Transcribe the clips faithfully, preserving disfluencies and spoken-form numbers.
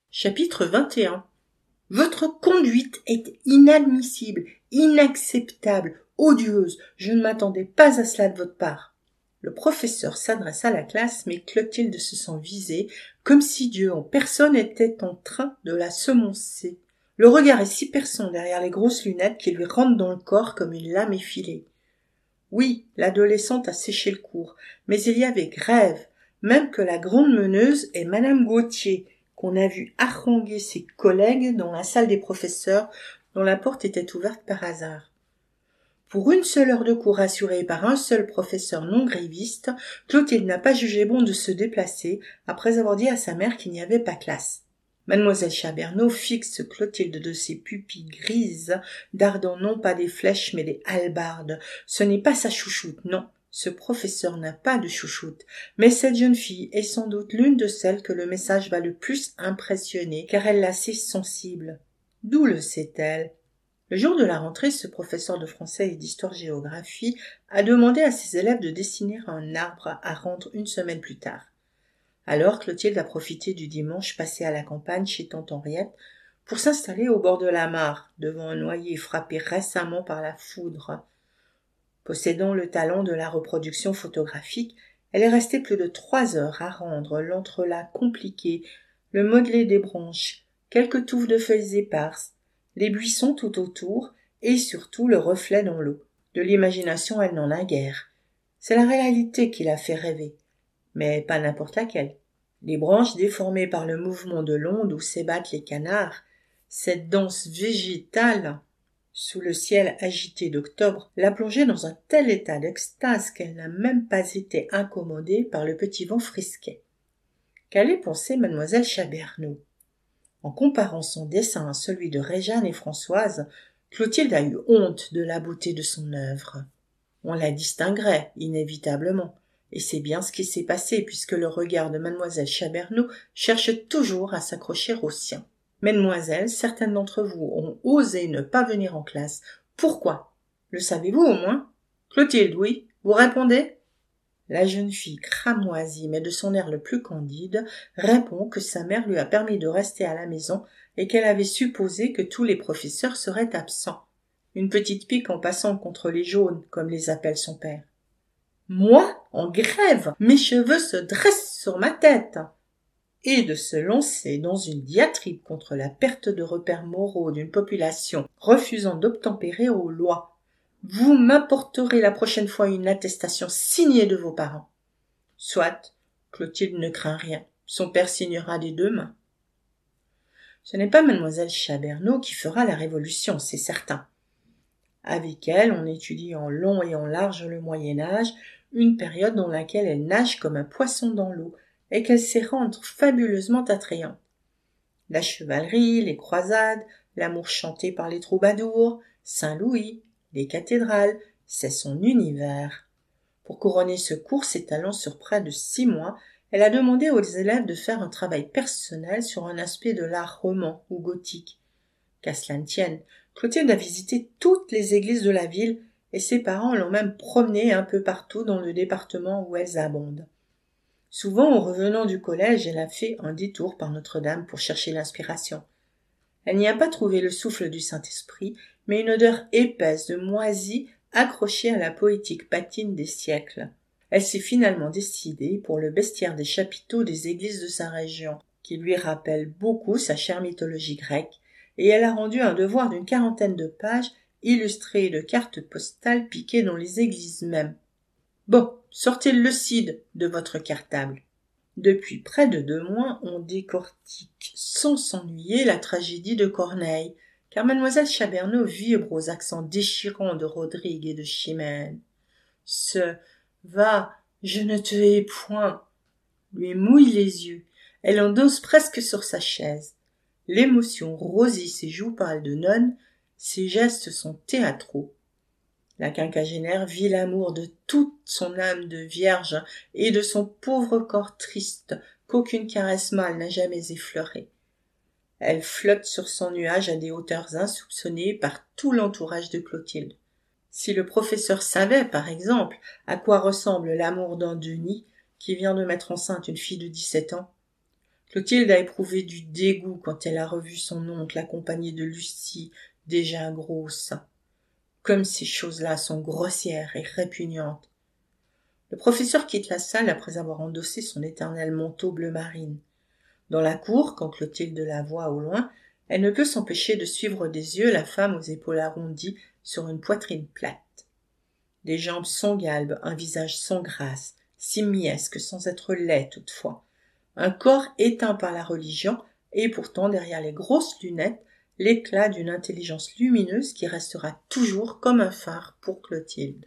Chapitre vingt et un. Votre conduite est inadmissible, inacceptable, odieuse. Je ne m'attendais pas à cela de votre part. Le professeur s'adresse à la classe, mais Clotilde se sent visée, comme si Dieu en personne était en train de la semoncer. Le regard est si perçant derrière les grosses lunettes qu'il lui rentre dans le corps comme une lame effilée. Oui, l'adolescente a séché le cours, mais il y avait grève, même que la grande meneuse est Madame Gautier, qu'on a vu haranguer ses collègues dans la salle des professeurs, dont la porte était ouverte par hasard. Pour une seule heure de cours assurée par un seul professeur non gréviste, Clotilde n'a pas jugé bon de se déplacer, après avoir dit à sa mère qu'il n'y avait pas classe. Mademoiselle Chaberneau fixe Clotilde de ses pupilles grises, dardant non pas des flèches mais des hallebardes. Ce n'est pas sa chouchoute, non. Ce professeur n'a pas de chouchoute, mais cette jeune fille est sans doute l'une de celles que le message va le plus impressionner, car elle l'a si sensible. D'où le sait-elle? Le jour de la rentrée, ce professeur de français et d'histoire-géographie a demandé à ses élèves de dessiner un arbre à rendre une semaine plus tard. Alors Clotilde a profité du dimanche passé à la campagne chez tante Henriette pour s'installer au bord de la mare, devant un noyer frappé récemment par la foudre. Possédant le talent de la reproduction photographique, elle est restée plus de trois heures à rendre l'entrelac compliqué, le modelé des branches, quelques touffes de feuilles éparses, les buissons tout autour et surtout le reflet dans l'eau. De l'imagination, elle n'en a guère. C'est la réalité qui la fait rêver, mais pas n'importe laquelle. Les branches déformées par le mouvement de l'onde où s'ébattent les canards, cette danse végétale sous le ciel agité d'octobre, l'a plongée dans un tel état d'extase qu'elle n'a même pas été incommodée par le petit vent frisquet. Qu'allait penser mademoiselle Chaberneau? En comparant son dessin à celui de Réjeanne et Françoise, Clotilde a eu honte de la beauté de son œuvre. On la distinguerait, inévitablement, et c'est bien ce qui s'est passé puisque le regard de mademoiselle Chaberneau cherche toujours à s'accrocher au sien. Mesdemoiselles, certaines d'entre vous ont osé ne pas venir en classe. Pourquoi? Le savez-vous au moins? Clotilde, oui. Vous répondez? La jeune fille cramoisie, mais de son air le plus candide, répond que sa mère lui a permis de rester à la maison et qu'elle avait supposé que tous les professeurs seraient absents. Une petite pique en passant contre les jaunes, comme les appelle son père. Moi, en grève, mes cheveux se dressent sur ma tête. Et de se lancer dans une diatribe contre la perte de repères moraux d'une population refusant d'obtempérer aux lois. Vous m'apporterez la prochaine fois une attestation signée de vos parents. Soit, Clotilde ne craint rien, son père signera des deux mains. Ce n'est pas mademoiselle Chaberneau qui fera la révolution, c'est certain. Avec elle, on étudie en long et en large le Moyen-Âge, une période dans laquelle elle nage comme un poisson dans l'eau, et qu'elle sait rendre fabuleusement attrayante. La chevalerie, les croisades, l'amour chanté par les troubadours, Saint-Louis, les cathédrales, c'est son univers. Pour couronner ce cours s'étalant sur près de six mois, elle a demandé aux élèves de faire un travail personnel sur un aspect de l'art roman ou gothique. Qu'à cela ne tienne, Clotilde a visité toutes les églises de la ville et ses parents l'ont même promenée un peu partout dans le département où elles abondent. Souvent, en revenant du collège, elle a fait un détour par Notre-Dame pour chercher l'inspiration. Elle n'y a pas trouvé le souffle du Saint-Esprit, mais une odeur épaisse de moisi accrochée à la poétique patine des siècles. Elle s'est finalement décidée pour le bestiaire des chapiteaux des églises de sa région, qui lui rappelle beaucoup sa chère mythologie grecque, et elle a rendu un devoir d'une quarantaine de pages illustrées de cartes postales piquées dans les églises mêmes. Bon, sortez le cide de votre cartable. Depuis près de deux mois, on décortique sans s'ennuyer la tragédie de Corneille, car mademoiselle Chaberneau vibre aux accents déchirants de Rodrigue et de Chimène. Ce « va, je ne te hais point » lui mouille les yeux. Elle endosse presque sur sa chaise. L'émotion rosit ses joues pâles de nonne, ses gestes sont théâtraux. La quinquagénaire vit l'amour de toute son âme de vierge et de son pauvre corps triste qu'aucune caresse mâle n'a jamais effleuré. Elle flotte sur son nuage à des hauteurs insoupçonnées par tout l'entourage de Clotilde. Si le professeur savait, par exemple, à quoi ressemble l'amour d'un Denis qui vient de mettre enceinte une fille de dix-sept ans, Clotilde a éprouvé du dégoût quand elle a revu son oncle accompagné de Lucie, déjà grosse. Comme ces choses-là sont grossières et répugnantes. Le professeur quitte la salle après avoir endossé son éternel manteau bleu marine. Dans la cour, quand Clotilde la voit au loin, elle ne peut s'empêcher de suivre des yeux la femme aux épaules arrondies sur une poitrine plate. Des jambes sans galbe, un visage sans grâce, simiesque sans être laid toutefois. Un corps éteint par la religion et pourtant derrière les grosses lunettes, l'éclat d'une intelligence lumineuse qui restera toujours comme un phare pour Clotilde.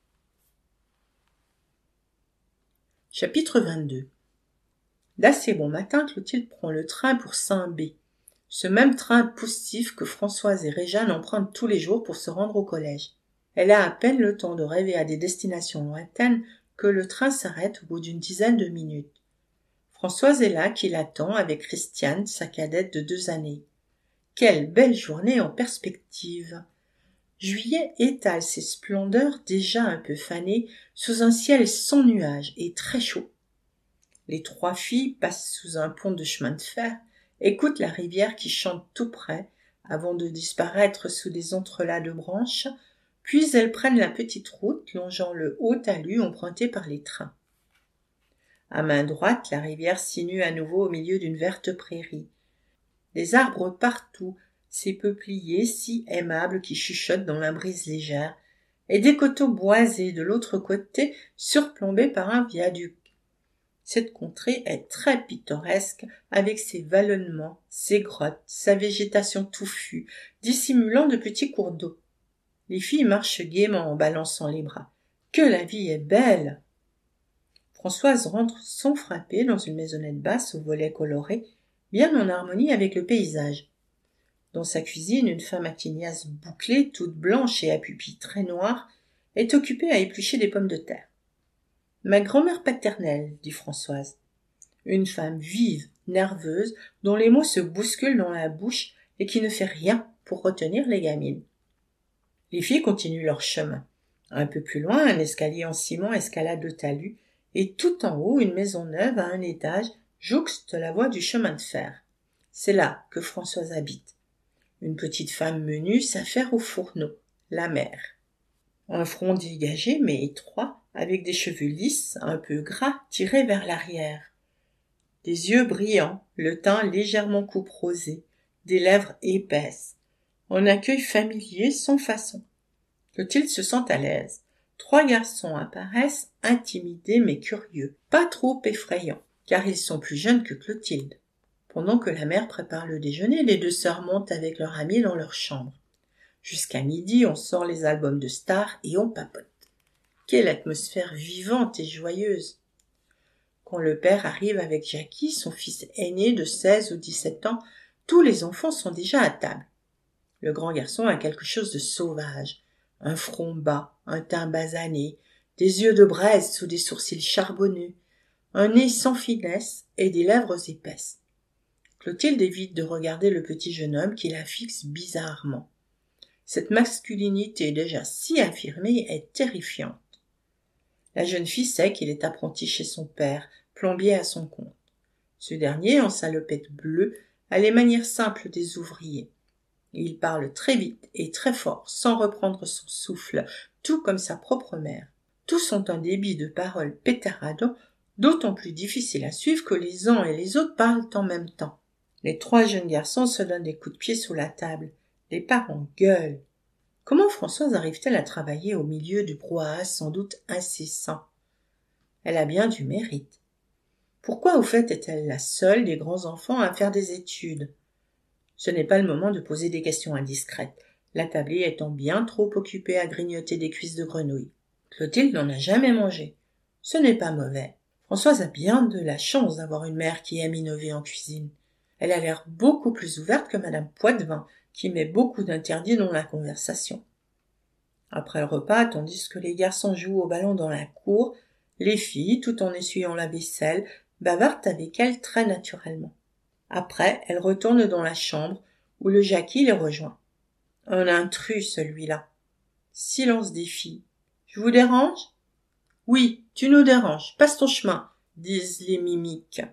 Chapitre vingt-deux. D'assez bon matin, Clotilde prend le train pour Saint-Bé, ce même train poussif que Françoise et Réjeanne empruntent tous les jours pour se rendre au collège. Elle a à peine le temps de rêver à des destinations lointaines que le train s'arrête au bout d'une dizaine de minutes. Françoise est là qui l'attend avec Christiane, sa cadette de deux années. Quelle belle journée en perspective! Juillet étale ses splendeurs déjà un peu fanées sous un ciel sans nuages et très chaud. Les trois filles passent sous un pont de chemin de fer, écoutent la rivière qui chante tout près avant de disparaître sous des entrelacs de branches, puis elles prennent la petite route longeant le haut talus emprunté par les trains. À main droite, la rivière sinue à nouveau au milieu d'une verte prairie. Des arbres partout, ces peupliers si aimables qui chuchotent dans la brise légère, et des coteaux boisés de l'autre côté surplombés par un viaduc. Cette contrée est très pittoresque avec ses vallonnements, ses grottes, sa végétation touffue, dissimulant de petits cours d'eau. Les filles marchent gaiement en balançant les bras. Que la vie est belle! Françoise rentre sans frapper dans une maisonnette basse aux volets colorés, bien en harmonie avec le paysage. Dans sa cuisine, une femme à tignasse bouclée, toute blanche et à pupilles très noires, est occupée à éplucher des pommes de terre. « Ma grand-mère paternelle, » dit Françoise. Une femme vive, nerveuse, dont les mots se bousculent dans la bouche et qui ne fait rien pour retenir les gamines. Les filles continuent leur chemin. Un peu plus loin, un escalier en ciment escalade le talus, et tout en haut, une maison neuve à un étage jouxte la voie du chemin de fer. C'est là que Françoise habite. Une petite femme menue s'affaire au fourneau, la mère. Un front dégagé mais étroit, avec des cheveux lisses, un peu gras, tirés vers l'arrière. Des yeux brillants, le teint légèrement couperosé, des lèvres épaisses. Un accueil familier sans façon. Clotilde se sent à l'aise. Trois garçons apparaissent, intimidés mais curieux, pas trop effrayants, car ils sont plus jeunes que Clotilde. Pendant que la mère prépare le déjeuner, les deux sœurs montent avec leur amie dans leur chambre. Jusqu'à midi, on sort les albums de stars et on papote. Quelle atmosphère vivante et joyeuse! Quand le père arrive avec Jackie, son fils aîné de seize ou dix-sept ans, tous les enfants sont déjà à table. Le grand garçon a quelque chose de sauvage. Un front bas, un teint basané, des yeux de braise sous des sourcils charbonneux, un nez sans finesse et des lèvres épaisses. Clotilde évite de regarder le petit jeune homme qui la fixe bizarrement. Cette masculinité déjà si affirmée est terrifiante. La jeune fille sait qu'il est apprenti chez son père, plombier à son compte. Ce dernier, en salopette bleue, a les manières simples des ouvriers. Il parle très vite et très fort, sans reprendre son souffle, tout comme sa propre mère. Tous ont un débit de paroles pétaradant, d'autant plus difficile à suivre que les uns et les autres parlent en même temps. Les trois jeunes garçons se donnent des coups de pied sous la table. Les parents gueulent. Comment Françoise arrive-t-elle à travailler au milieu du brouhaha sans doute incessant? Elle a bien du mérite. Pourquoi au fait est-elle la seule des grands enfants à faire des études? Ce n'est pas le moment de poser des questions indiscrètes, la tablée étant bien trop occupée à grignoter des cuisses de grenouille. Clotilde n'en a jamais mangé. Ce n'est pas mauvais. Françoise a bien de la chance d'avoir une mère qui aime innover en cuisine. Elle a l'air beaucoup plus ouverte que madame Poitvin, qui met beaucoup d'interdits dans la conversation. Après le repas, tandis que les garçons jouent au ballon dans la cour, les filles, tout en essuyant la vaisselle, bavardent avec elle très naturellement. Après, elles retournent dans la chambre, où le Jackie les rejoint. Un intrus, celui-là. Silence des filles. Je vous dérange? Oui, tu nous déranges. Passe ton chemin, disent les mimiques.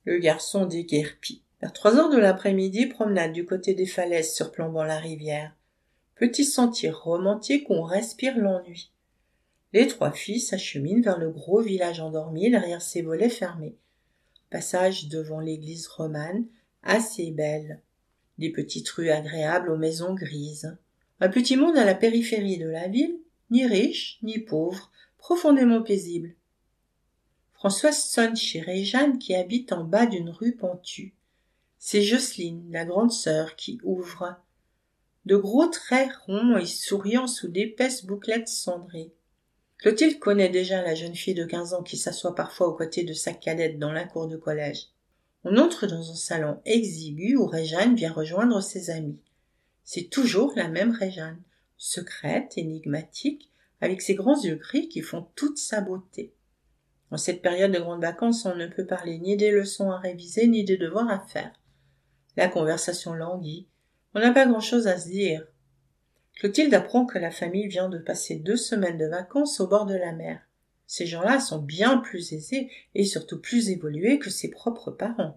Le garçon déguerpit. Vers trois heures de l'après-midi, promenade du côté des falaises surplombant la rivière. Petit sentier romantique où on respire l'ennui. Les trois filles s'acheminent vers le gros village endormi derrière ses volets fermés. Passage devant l'église romane, assez belle. Des petites rues agréables aux maisons grises. Un petit monde à la périphérie de la ville, ni riche, ni pauvre, profondément paisible. Françoise sonne chez Réjeanne qui habite en bas d'une rue pentue. C'est Jocelyne, la grande sœur, qui ouvre. De gros traits ronds et souriants sous d'épaisses bouclettes cendrées. Clotilde connaît déjà la jeune fille de quinze ans qui s'assoit parfois aux côtés de sa cadette dans la cour de collège. On entre dans un salon exigu où Réjeanne vient rejoindre ses amis. C'est toujours la même Réjeanne, secrète, énigmatique, avec ses grands yeux gris qui font toute sa beauté. En cette période de grandes vacances, on ne peut parler ni des leçons à réviser, ni des devoirs à faire. La conversation languit. On n'a pas grand-chose à se dire. Clotilde apprend que la famille vient de passer deux semaines de vacances au bord de la mer. Ces gens-là sont bien plus aisés et surtout plus évolués que ses propres parents.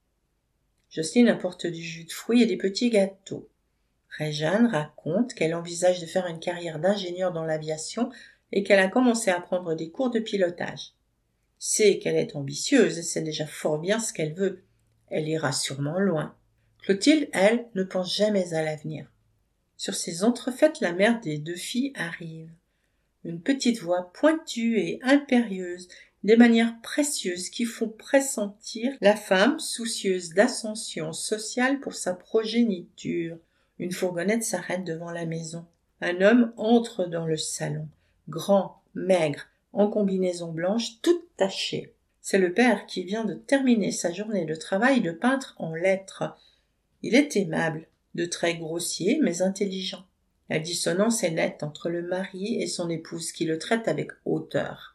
Jocelyne apporte du jus de fruits et des petits gâteaux. Réjeanne raconte qu'elle envisage de faire une carrière d'ingénieur dans l'aviation et qu'elle a commencé à prendre des cours de pilotage. C'est qu'elle est ambitieuse et sait déjà fort bien ce qu'elle veut. Elle ira sûrement loin. Clotilde, elle, ne pense jamais à l'avenir. Sur ces entrefaites, la mère des deux filles arrive. Une petite voix pointue et impérieuse, des manières précieuses qui font pressentir la femme soucieuse d'ascension sociale pour sa progéniture. Une fourgonnette s'arrête devant la maison. Un homme entre dans le salon, grand, maigre, en combinaison blanche, toute tachée. C'est le père qui vient de terminer sa journée de travail de peintre en lettres. Il est aimable, de traits grossiers mais intelligent. La dissonance est nette entre le mari et son épouse qui le traite avec hauteur.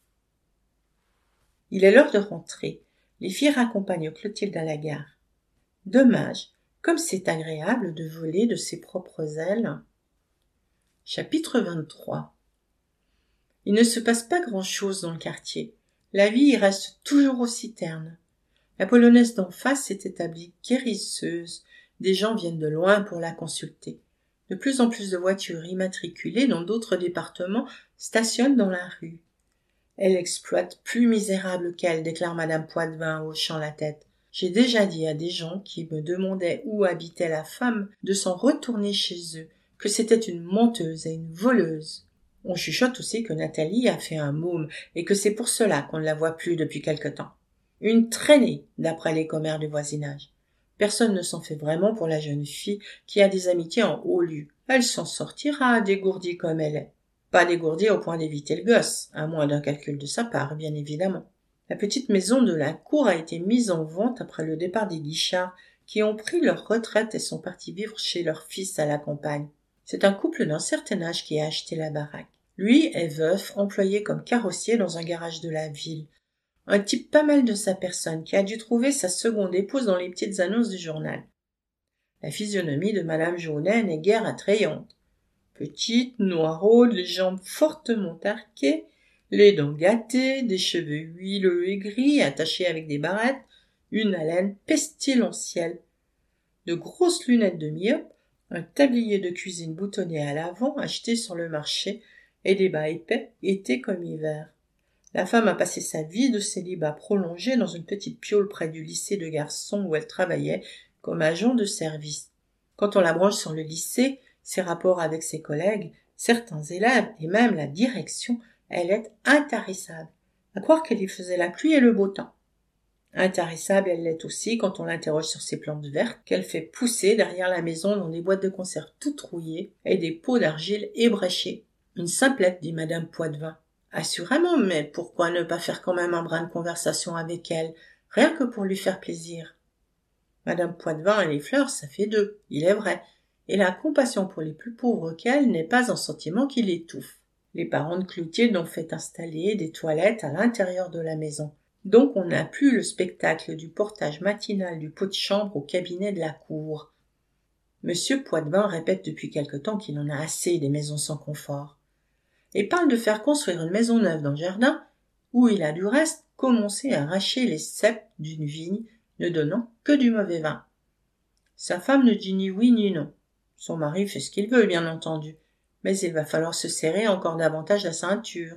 Il est l'heure de rentrer. Les filles raccompagnent Clotilde à la gare. Dommage, comme c'est agréable de voler de ses propres ailes. Chapitre vingt-trois. Il ne se passe pas grand-chose dans le quartier. La vie y reste toujours aussi terne. La polonaise d'en face s'est établie guérisseuse. Des gens viennent de loin pour la consulter. De plus en plus de voitures immatriculées dans d'autres départements stationnent dans la rue. Elle exploite plus misérable qu'elle, déclare madame Poitvin hochant la tête. J'ai déjà dit à des gens qui me demandaient où habitait la femme de s'en retourner chez eux, que c'était une menteuse et une voleuse. On chuchote aussi que Nathalie a fait un môme et que c'est pour cela qu'on ne la voit plus depuis quelque temps. Une traînée, d'après les commères du voisinage. Personne ne s'en fait vraiment pour la jeune fille qui a des amitiés en haut lieu. Elle s'en sortira, dégourdie comme elle est. Pas dégourdie au point d'éviter le gosse, à moins d'un calcul de sa part, bien évidemment. La petite maison de la cour a été mise en vente après le départ des Guichard, qui ont pris leur retraite et sont partis vivre chez leur fils à la campagne. C'est un couple d'un certain âge qui a acheté la baraque. Lui est veuf, employé comme carrossier dans un garage de la ville. Un type pas mal de sa personne, qui a dû trouver sa seconde épouse dans les petites annonces du journal. La physionomie de madame Jaunet n'est guère attrayante. Petite, noiraude, les jambes fortement arquées, les dents gâtées, des cheveux huileux et gris attachés avec des barrettes, une haleine pestilentielle. De grosses lunettes de myope, un tablier de cuisine boutonné à l'avant acheté sur le marché et des bas épais, été comme hiver. La femme a passé sa vie de célibat prolongé dans une petite piaule près du lycée de garçons où elle travaillait comme agent de service. Quand on la branche sur le lycée, ses rapports avec ses collègues, certains élèves et même la direction, elle est intarissable, à croire qu'elle y faisait la pluie et le beau temps. Intarissable, elle l'est aussi quand on l'interroge sur ses plantes vertes qu'elle fait pousser derrière la maison dans des boîtes de conserve toutes rouillées et des pots d'argile ébréchés. Une simplette, dit madame Poitvin. Assurément, mais pourquoi ne pas faire quand même un brin de conversation avec elle, rien que pour lui faire plaisir. Madame Poitvin et les fleurs, ça fait deux, il est vrai, et la compassion pour les plus pauvres qu'elle n'est pas un sentiment qui l'étouffe. Les parents de Clotilde ont fait installer des toilettes à l'intérieur de la maison, donc on n'a plus le spectacle du portage matinal du pot de chambre au cabinet de la cour. Monsieur Poitvin répète depuis quelque temps qu'il en a assez des maisons sans confort, et parle de faire construire une maison neuve dans le jardin, où il a du reste commencer à arracher les ceps d'une vigne, ne donnant que du mauvais vin. Sa femme ne dit ni oui ni non. Son mari fait ce qu'il veut, bien entendu, mais il va falloir se serrer encore davantage la ceinture.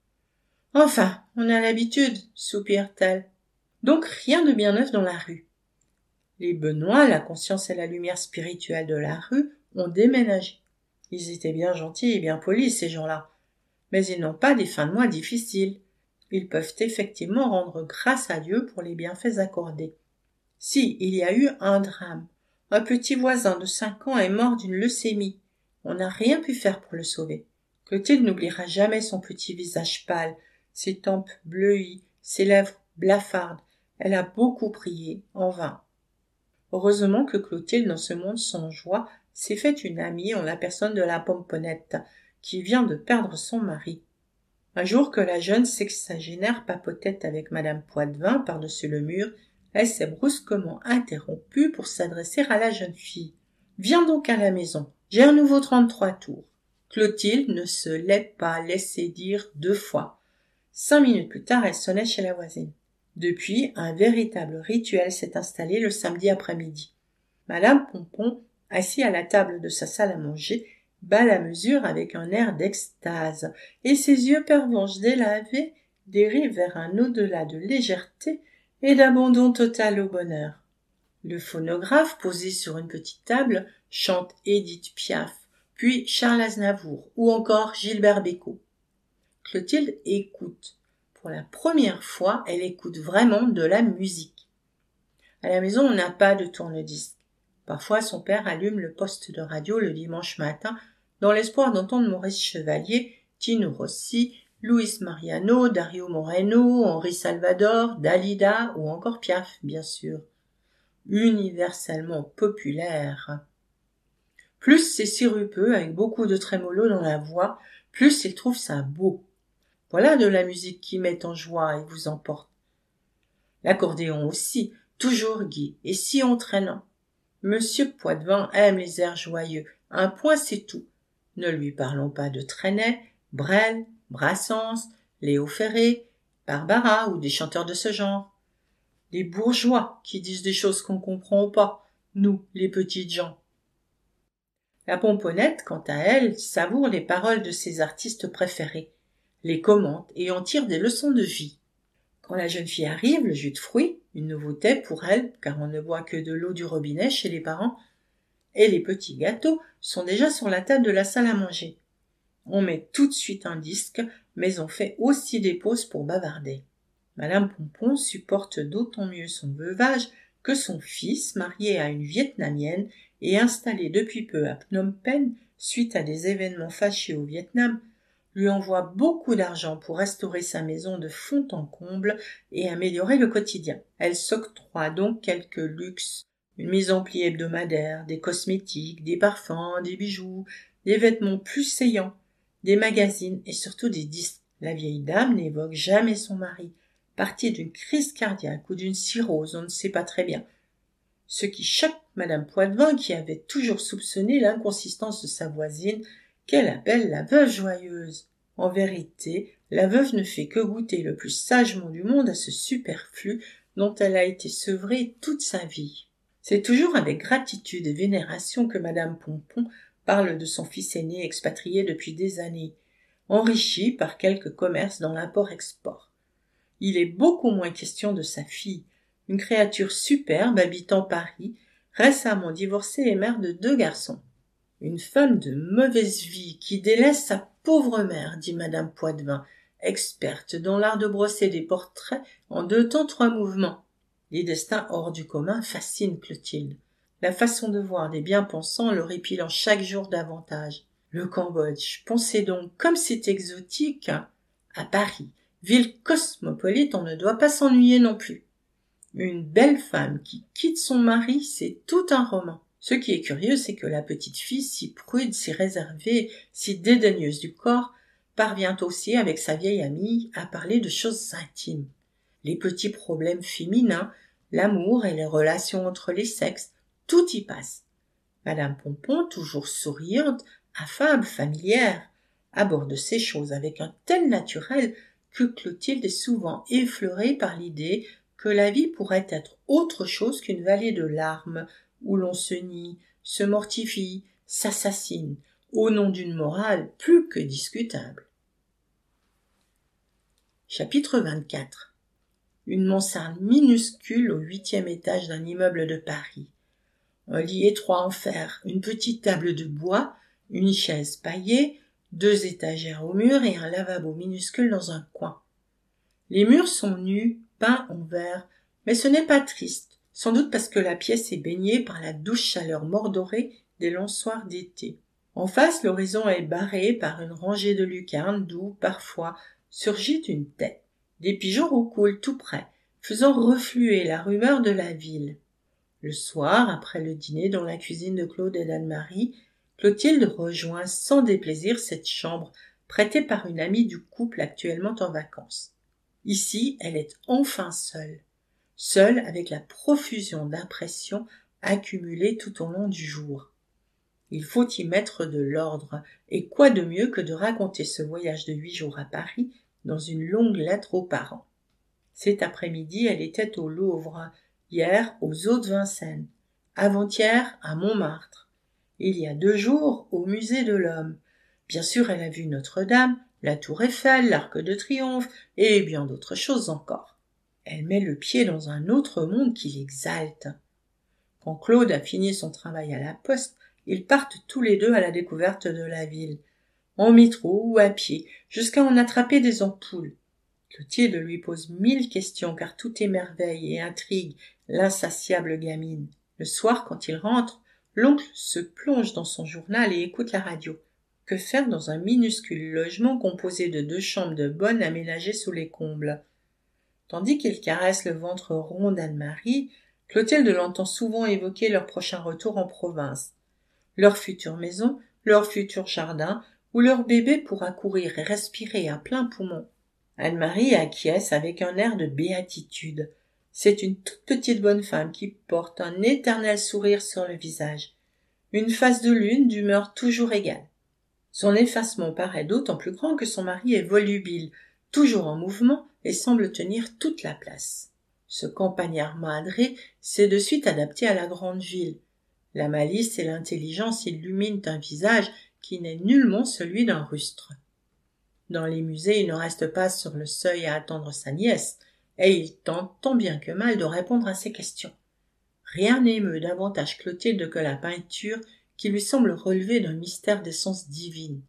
« Enfin, on a l'habitude, soupire-t-elle. Donc rien de bien neuf dans la rue. » Les Benoît, la conscience et la lumière spirituelle de la rue, ont déménagé. Ils étaient bien gentils et bien polis, ces gens-là, mais ils n'ont pas des fins de mois difficiles. Ils peuvent effectivement rendre grâce à Dieu pour les bienfaits accordés. Si, il y a eu un drame. Un petit voisin de cinq ans est mort d'une leucémie. On n'a rien pu faire pour le sauver. Clotilde n'oubliera jamais son petit visage pâle, ses tempes bleuies, ses lèvres blafardes. Elle a beaucoup prié, en vain. Heureusement que Clotilde, dans ce monde sans joie, s'est fait une amie en la personne de la Pomponnette, qui vient de perdre son mari. Un jour que la jeune sexagénaire papotait avec madame Poitevin par-dessus le mur, elle s'est brusquement interrompue pour s'adresser à la jeune fille. « Viens donc à la maison, j'ai un nouveau trente-trois tours. » Clotilde ne se l'est pas laissé dire deux fois. Cinq minutes plus tard, elle sonnait chez la voisine. Depuis, un véritable rituel s'est installé le samedi après-midi. Madame Pompon, assise à la table de sa salle à manger, bat la mesure avec un air d'extase, et ses yeux pervenches délavés dérivent vers un au-delà de légèreté et d'abandon total au bonheur. Le phonographe, posé sur une petite table, chante Édith Piaf, puis Charles Aznavour, ou encore Gilbert Bécaud. Clotilde écoute. Pour la première fois, elle écoute vraiment de la musique. À la maison, on n'a pas de tourne-disque. Parfois, son père allume le poste de radio le dimanche matin dans l'espoir d'entendre Maurice Chevalier, Tino Rossi, Luis Mariano, Dario Moreno, Henri Salvador, Dalida ou encore Piaf, bien sûr. Universellement populaire. Plus c'est sirupeux, avec beaucoup de trémolo dans la voix, plus il trouve ça beau. Voilà de la musique qui met en joie et vous emporte. L'accordéon aussi, toujours gai et si entraînant. Monsieur Poitevin aime les airs joyeux, un point c'est tout. Ne lui parlons pas de Trenet, Brel, Brassens, Léo Ferré, Barbara ou des chanteurs de ce genre. Des bourgeois qui disent des choses qu'on comprend pas, nous, les petites gens. La Pomponnette, quant à elle, savoure les paroles de ses artistes préférés, les commente et en tire des leçons de vie. Quand la jeune fille arrive, le jus de fruits, une nouveauté pour elle, car on ne boit que de l'eau du robinet chez les parents, et les petits gâteaux sont déjà sur la table de la salle à manger. On met tout de suite un disque, mais on fait aussi des pauses pour bavarder. Madame Pompon supporte d'autant mieux son veuvage que son fils, marié à une Vietnamienne et installé depuis peu à Phnom Penh suite à des événements fâcheux au Vietnam, lui envoie beaucoup d'argent pour restaurer sa maison de fond en comble et améliorer le quotidien. Elle s'octroie donc quelques luxes, une mise en pli hebdomadaire, des cosmétiques, des parfums, des bijoux, des vêtements plus saillants, des magazines et surtout des disques. La vieille dame n'évoque jamais son mari, parti d'une crise cardiaque ou d'une cirrhose, on ne sait pas très bien. Ce qui choque madame Poitevin, qui avait toujours soupçonné l'inconsistance de sa voisine, qu'elle appelle la veuve joyeuse. En vérité, la veuve ne fait que goûter le plus sagement du monde à ce superflu dont elle a été sevrée toute sa vie. C'est toujours avec gratitude et vénération que madame Pompon parle de son fils aîné expatrié depuis des années, enrichi par quelques commerces dans l'import-export. Il est beaucoup moins question de sa fille, une créature superbe habitant Paris, récemment divorcée et mère de deux garçons. Une femme de mauvaise vie qui délaisse sa pauvre mère, dit madame Poitevin, experte dans l'art de brosser des portraits en deux temps trois mouvements. Les destins hors du commun fascinent Clotilde. La façon de voir des bien-pensants le répilant chaque jour davantage. Le Cambodge, pensez donc, comme c'est exotique. À Paris, ville cosmopolite, on ne doit pas s'ennuyer non plus. Une belle femme qui quitte son mari, c'est tout un roman. Ce qui est curieux, c'est que la petite fille, si prude, si réservée, si dédaigneuse du corps, parvient aussi, avec sa vieille amie, à parler de choses intimes. Les petits problèmes féminins, l'amour et les relations entre les sexes, tout y passe. Madame Pompon, toujours souriante, affable, familière, aborde ces choses avec un tel naturel que Clotilde est souvent effleurée par l'idée que la vie pourrait être autre chose qu'une vallée de larmes, où l'on se nie, se mortifie, s'assassine, au nom d'une morale plus que discutable. Chapitre vingt-quatre. Une mansarde minuscule au huitième étage d'un immeuble de Paris. Un lit étroit en fer, une petite table de bois, une chaise paillée, deux étagères au mur et un lavabo minuscule dans un coin. Les murs sont nus, peints en vert, mais ce n'est pas triste, sans doute parce que la pièce est baignée par la douce chaleur mordorée des longs soirs d'été. En face, l'horizon est barré par une rangée de lucarnes d'où, parfois, surgit une tête. Des pigeons roucoulent tout près, faisant refluer la rumeur de la ville. Le soir, après le dîner dans la cuisine de Claude et d'Anne-Marie, Clotilde rejoint sans déplaisir cette chambre prêtée par une amie du couple actuellement en vacances. Ici, elle est enfin seule, seule avec la profusion d'impressions accumulées tout au long du jour. Il faut y mettre de l'ordre, et quoi de mieux que de raconter ce voyage de huit jours à Paris dans une longue lettre aux parents. Cet après-midi, elle était au Louvre, hier aux Eaux de Vincennes, avant-hier à Montmartre, il y a deux jours au Musée de l'Homme. Bien sûr, elle a vu Notre-Dame, la Tour Eiffel, l'Arc de Triomphe et bien d'autres choses encore. Elle met le pied dans un autre monde qui l'exalte. Quand Claude a fini son travail à la poste, ils partent tous les deux à la découverte de la ville, en métro ou à pied, jusqu'à en attraper des ampoules. Clotilde lui pose mille questions car tout émerveille et intrigue l'insatiable gamine. Le soir, quand il rentre, l'oncle se plonge dans son journal et écoute la radio. Que faire dans un minuscule logement composé de deux chambres de bonne aménagées sous les combles? Tandis qu'il caresse le ventre rond d'Anne-Marie, Clotilde l'entend souvent évoquer leur prochain retour en province. Leur future maison, leur futur jardin, où leur bébé pourra courir et respirer à plein poumon. Anne-Marie acquiesce avec un air de béatitude. C'est une toute petite bonne femme qui porte un éternel sourire sur le visage, une face de lune d'humeur toujours égale. Son effacement paraît d'autant plus grand que son mari est volubile, toujours en mouvement et semble tenir toute la place. Ce campagnard madré s'est de suite adapté à la grande ville. La malice et l'intelligence illuminent un visage qui n'est nullement celui d'un rustre. Dans les musées, il ne reste pas sur le seuil à attendre sa nièce, et il tente tant bien que mal de répondre à ses questions. Rien n'émeut davantage Clotilde que la peinture qui lui semble relever d'un mystère d'essence divine.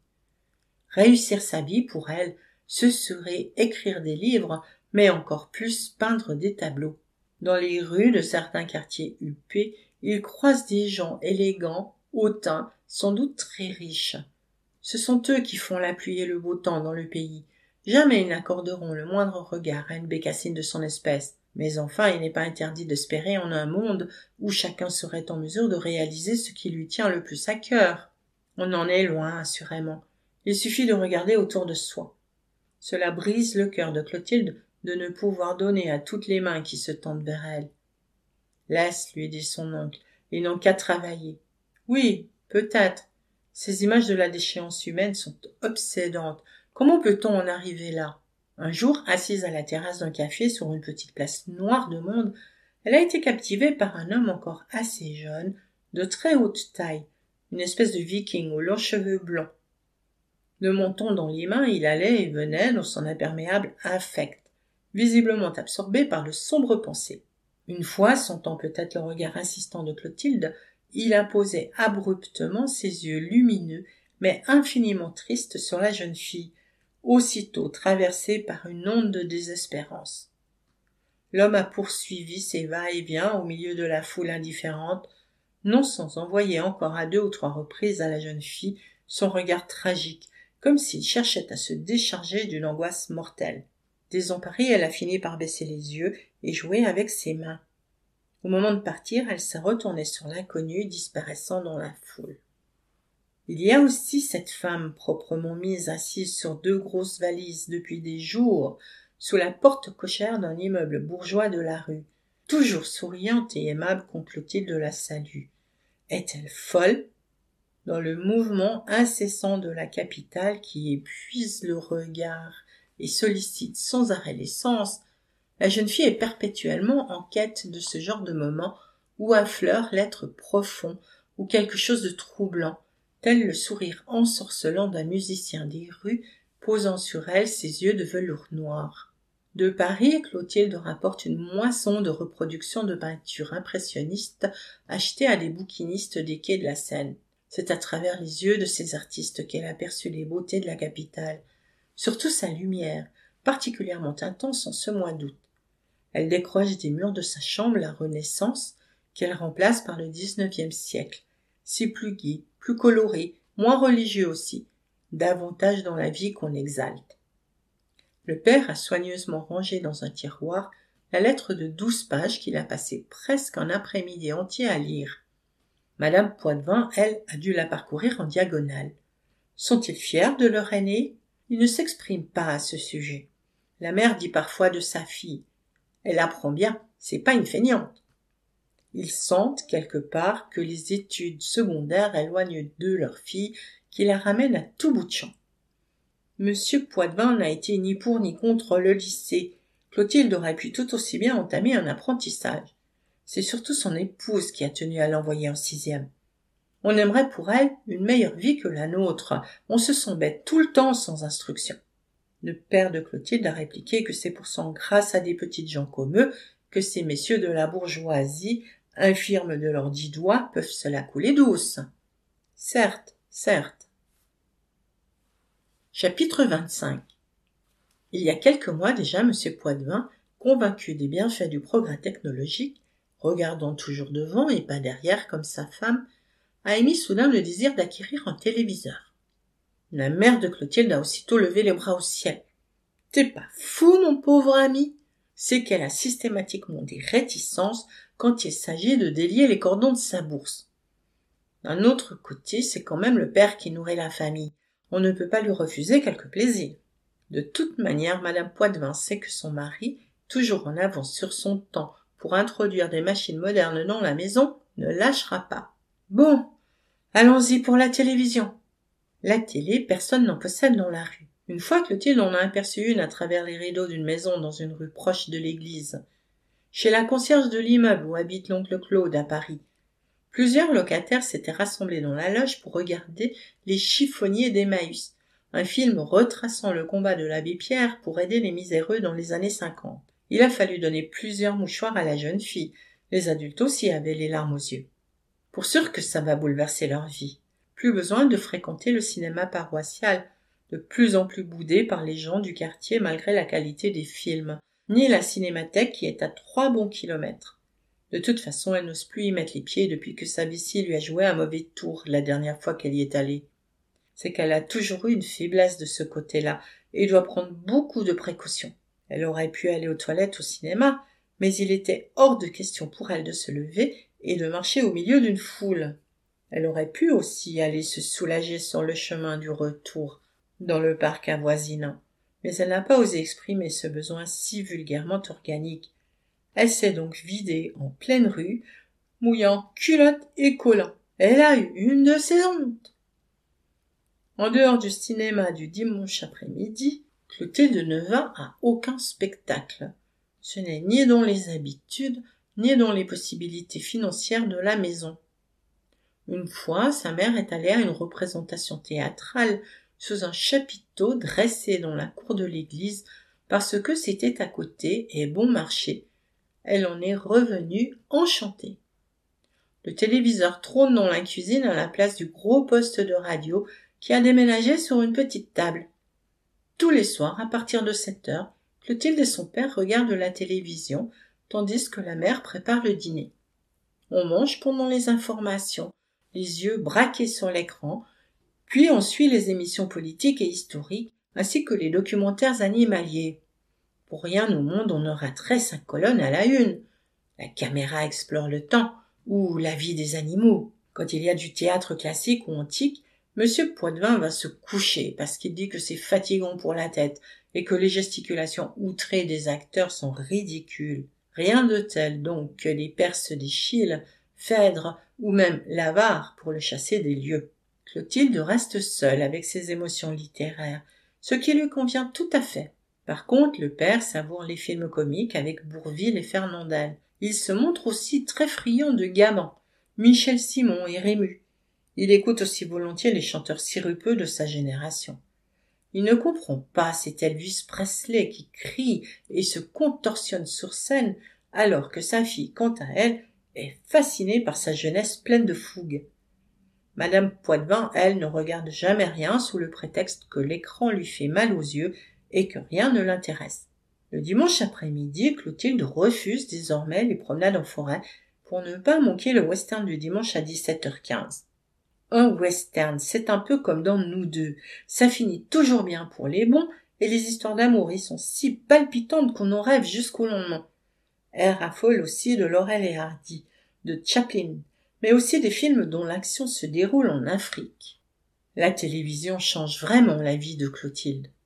Réussir sa vie, pour elle, ce serait écrire des livres, mais encore plus peindre des tableaux. Dans les rues de certains quartiers huppés, il croise des gens élégants, hautains, sans doute très riches. Ce sont eux qui font la pluie et le beau temps dans le pays. Jamais ils n'accorderont le moindre regard à une bécassine de son espèce. Mais enfin, il n'est pas interdit d'espérer en un monde où chacun serait en mesure de réaliser ce qui lui tient le plus à cœur. On en est loin, assurément. Il suffit de regarder autour de soi. Cela brise le cœur de Clotilde de ne pouvoir donner à toutes les mains qui se tendent vers elle. Laisse, lui dit son oncle, ils n'ont qu'à travailler. Oui, peut-être. Ces images de la déchéance humaine sont obsédantes. Comment peut-on en arriver là? Un jour, assise à la terrasse d'un café sur une petite place noire de monde, elle a été captivée par un homme encore assez jeune, de très haute taille, une espèce de viking aux longs cheveux blancs. De menton dans les mains, il allait et venait dans son imperméable affect, visiblement absorbé par de sombres pensées. Une fois, sentant peut-être le regard insistant de Clotilde, il imposait abruptement ses yeux lumineux, mais infiniment tristes sur la jeune fille, aussitôt traversée par une onde de désespérance. L'homme a poursuivi ses va-et-vient au milieu de la foule indifférente, non sans envoyer encore à deux ou trois reprises à la jeune fille son regard tragique, comme s'il cherchait à se décharger d'une angoisse mortelle. Désemparée, elle a fini par baisser les yeux et jouer avec ses mains. Au moment de partir, elle s'est retournée sur l'inconnu disparaissant dans la foule. Il y a aussi cette femme proprement mise assise sur deux grosses valises depuis des jours sous la porte cochère d'un immeuble bourgeois de la rue, toujours souriante et aimable quand Clotilde la salue. Est-elle folle? Dans le mouvement incessant de la capitale qui épuise le regard et sollicite sans arrêt les sens, la jeune fille est perpétuellement en quête de ce genre de moment où affleure l'être profond ou quelque chose de troublant, tel le sourire ensorcelant d'un musicien des rues posant sur elle ses yeux de velours noir. De Paris, Clotilde rapporte une moisson de reproductions de peintures impressionnistes achetées à des bouquinistes des quais de la Seine. C'est à travers les yeux de ces artistes qu'elle aperçut les beautés de la capitale, surtout sa lumière, particulièrement intense en ce mois d'août. Elle décroche des murs de sa chambre la Renaissance, qu'elle remplace par le dix-neuvième siècle, si plus gai, plus coloré, moins religieux aussi, davantage dans la vie qu'on exalte. Le père a soigneusement rangé dans un tiroir la lettre de douze pages qu'il a passé presque un après-midi entier à lire. Madame Poitvin, elle, a dû la parcourir en diagonale. Sont-ils fiers de leur aîné? Ils ne s'expriment pas à ce sujet. La mère dit parfois de sa fille. Elle apprend bien, c'est pas une feignante. Ils sentent quelque part que les études secondaires éloignent d'eux leur fille, qui la ramène à tout bout de champ. Monsieur Poitvin n'a été ni pour ni contre le lycée. Clotilde aurait pu tout aussi bien entamer un apprentissage. C'est surtout son épouse qui a tenu à l'envoyer en sixième. On aimerait pour elle une meilleure vie que la nôtre. On se sent bête tout le temps sans instruction. Le père de Clotilde a répliqué que c'est pourtant grâce à des petites gens comme eux que ces messieurs de la bourgeoisie, infirmes de leurs dix doigts, peuvent se la couler douce. Certes, certes. Chapitre vingt-cinq. Il y a quelques mois déjà, M. Poitvin, convaincu des bienfaits du progrès technologique, regardant toujours devant et pas derrière comme sa femme, a émis soudain le désir d'acquérir un téléviseur. La mère de Clotilde a aussitôt levé les bras au ciel. « T'es pas fou, mon pauvre ami !» C'est qu'elle a systématiquement des réticences quand il s'agit de délier les cordons de sa bourse. D'un autre côté, c'est quand même le père qui nourrit la famille. On ne peut pas lui refuser quelques plaisirs. De toute manière, Madame Poitvin sait que son mari, toujours en avance sur son temps pour introduire des machines modernes dans la maison, ne lâchera pas. Bon, allons-y pour la télévision. La télé, personne n'en possède dans la rue. Une fois, Clotilde en a aperçu une à travers les rideaux d'une maison dans une rue proche de l'église. Chez la concierge de l'immeuble où habite l'oncle Claude à Paris. Plusieurs locataires s'étaient rassemblés dans la loge pour regarder Les chiffonniers d'Emmaüs, un film retraçant le combat de l'abbé Pierre pour aider les miséreux dans les années cinquante. Il a fallu donner plusieurs mouchoirs à la jeune fille. Les adultes aussi avaient les larmes aux yeux. Pour sûr que ça va bouleverser leur vie. Plus besoin de fréquenter le cinéma paroissial, de plus en plus boudé par les gens du quartier malgré la qualité des films, ni la cinémathèque qui est à trois bons kilomètres. De toute façon, elle n'ose plus y mettre les pieds depuis que sa vessie lui a joué un mauvais tour la dernière fois qu'elle y est allée. C'est qu'elle a toujours eu une faiblesse de ce côté-là et doit prendre beaucoup de précautions. Elle aurait pu aller aux toilettes au cinéma, mais il était hors de question pour elle de se lever et de marcher au milieu d'une foule. Elle aurait pu aussi aller se soulager sur le chemin du retour, dans le parc avoisinant, mais elle n'a pas osé exprimer ce besoin si vulgairement organique. Elle s'est donc vidée en pleine rue, mouillant culotte et collant. Elle a eu une de ses hontes. En dehors du cinéma du dimanche après-midi, Clotilde ne va à aucun spectacle. Ce n'est ni dans les habitudes, ni dans les possibilités financières de la maison. Une fois, sa mère est allée à une représentation théâtrale sous un chapiteau dressé dans la cour de l'église parce que c'était à côté et bon marché. Elle en est revenue enchantée. Le téléviseur trône dans la cuisine à la place du gros poste de radio qui a déménagé sur une petite table. Tous les soirs, à partir de sept heures, Clotilde et son père regardent la télévision, tandis que la mère prépare le dîner. On mange pendant les informations, les yeux braqués sur l'écran, puis on suit les émissions politiques et historiques, ainsi que les documentaires animaliers. Pour rien au monde on ne raterait cinq colonnes à la une. La caméra explore le temps, ou la vie des animaux. Quand il y a du théâtre classique ou antique, Monsieur Poitvin va se coucher parce qu'il dit que c'est fatigant pour la tête et que les gesticulations outrées des acteurs sont ridicules. Rien de tel donc que les Perses d'Échille, Phèdre ou même l'Avare pour le chasser des lieux. Clotilde reste seule avec ses émotions littéraires, ce qui lui convient tout à fait. Par contre, le père savoure les films comiques avec Bourvil et Fernandel. Il se montre aussi très friand de Gabin, Michel Simon et Rému. Il écoute aussi volontiers les chanteurs sirupeux de sa génération. Il ne comprend pas cet Elvis Presley qui crie et se contorsionne sur scène, alors que sa fille, quant à elle, est fascinée par sa jeunesse pleine de fougue. Madame Poitvin, elle, ne regarde jamais rien sous le prétexte que l'écran lui fait mal aux yeux et que rien ne l'intéresse. Le dimanche après-midi, Clotilde refuse désormais les promenades en forêt pour ne pas manquer le western du dimanche à dix-sept heures quinze. Un western, c'est un peu comme dans Nous deux. Ça finit toujours bien pour les bons et les histoires d'amour y sont si palpitantes qu'on en rêve jusqu'au lendemain. Elle raffole aussi de Laurel et Hardy, de Chaplin, mais aussi des films dont l'action se déroule en Afrique. La télévision change vraiment la vie de Clotilde.